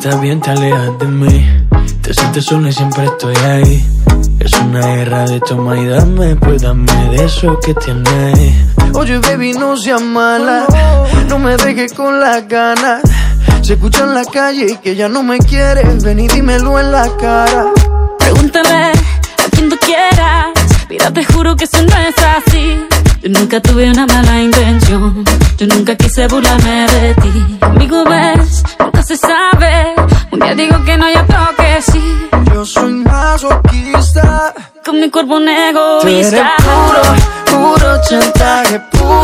estás bien, te alejas de mí. Te sientes sola y siempre estoy ahí. Es una guerra de toma y dame, pues dame de eso que tienes. Oye, baby, no seas mala, no me dejes con las ganas. Se escucha en la calle y que ya no me quieres. Ven y dímelo en la cara. Pregúntale a quien tú quieras. Mira, te juro que eso no es así. Yo nunca tuve una mala intención. Yo nunca quise burlarme de ti. Conmigo ves, nunca se sabe. Un día digo que no, y otro que sí. Yo soy masoquista. Con mi cuerpo un egoísta. Tú eres puro chantaje.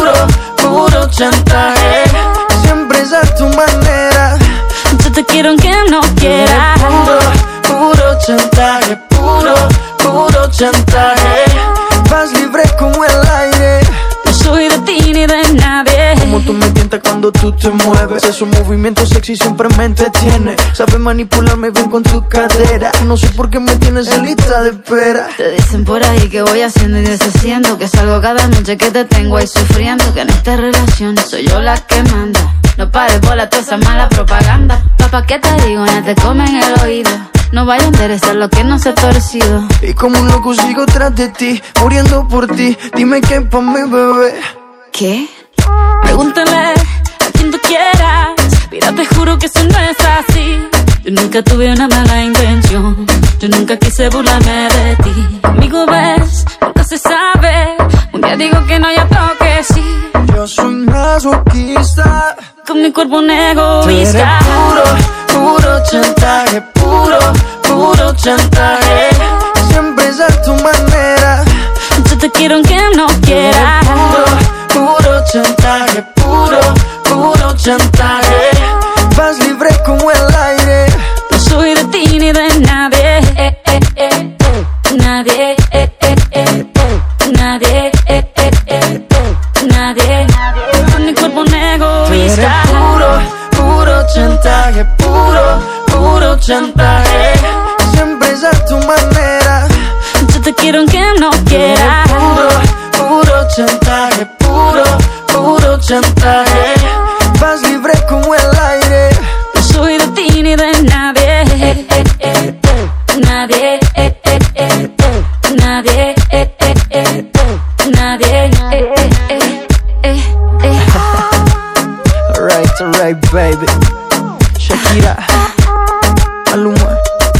Puro chantaje. Siempre es a tu manera. Yo te quiero aunque no quieras. Puro chantaje. Puro chantaje. Vas libre como el aire. No soy de ti ni de nadie. Como tú me tientas cuando tú te mueves. Esos movimientos sexy siempre me entretiene. Sabes manipularme bien con tu cadera. No sé por qué me tienes en lista de espera. Te dicen por ahí que voy haciendo y deshaciendo, que salgo cada noche que te tengo ahí sufriendo, que en esta relación soy yo la que manda. No pares bola toda esa mala propaganda. Papá, ¿qué te digo? Ya te comen el oído. No vaya a interesar lo que no se ha torcido. Y como un loco sigo tras de ti, muriendo por ti. Dime qué pa' mi bebé. ¿Qué? Pregúntale a quien tú quieras. Mira, te juro que eso no es así. Yo nunca tuve una mala intención. Yo nunca quise burlarme de ti. Conmigo ves, nunca se sabe. Un día digo que no, y otro que sí. Yo soy masoquista. Con mi cuerpo un egoísta. Puro chantaje. Puro chantaje. Siempre es a tu manera. Yo te quiero aunque no quieras. Puro chantaje. Puro chantaje. Vas libre como el aire. No soy de ti ni de nadie. Nadie. Nadie. Nadie. Con mi cuerpo un egoísta. Puro chantaje. Puro chantaje. Siempre es a tu manera. Yo te quiero aunque no quieras. Puro chantaje. Puro chantaje. Vas libre como el aire. No soy de ti ni de nadie. Nadie. Nadie. Nadie. Alright, baby. Shakira, Maluma,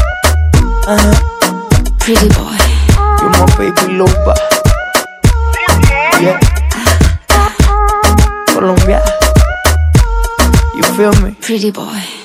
Pretty boy. you're my baby loba. Yeah. Colombia, you feel me? Pretty boy.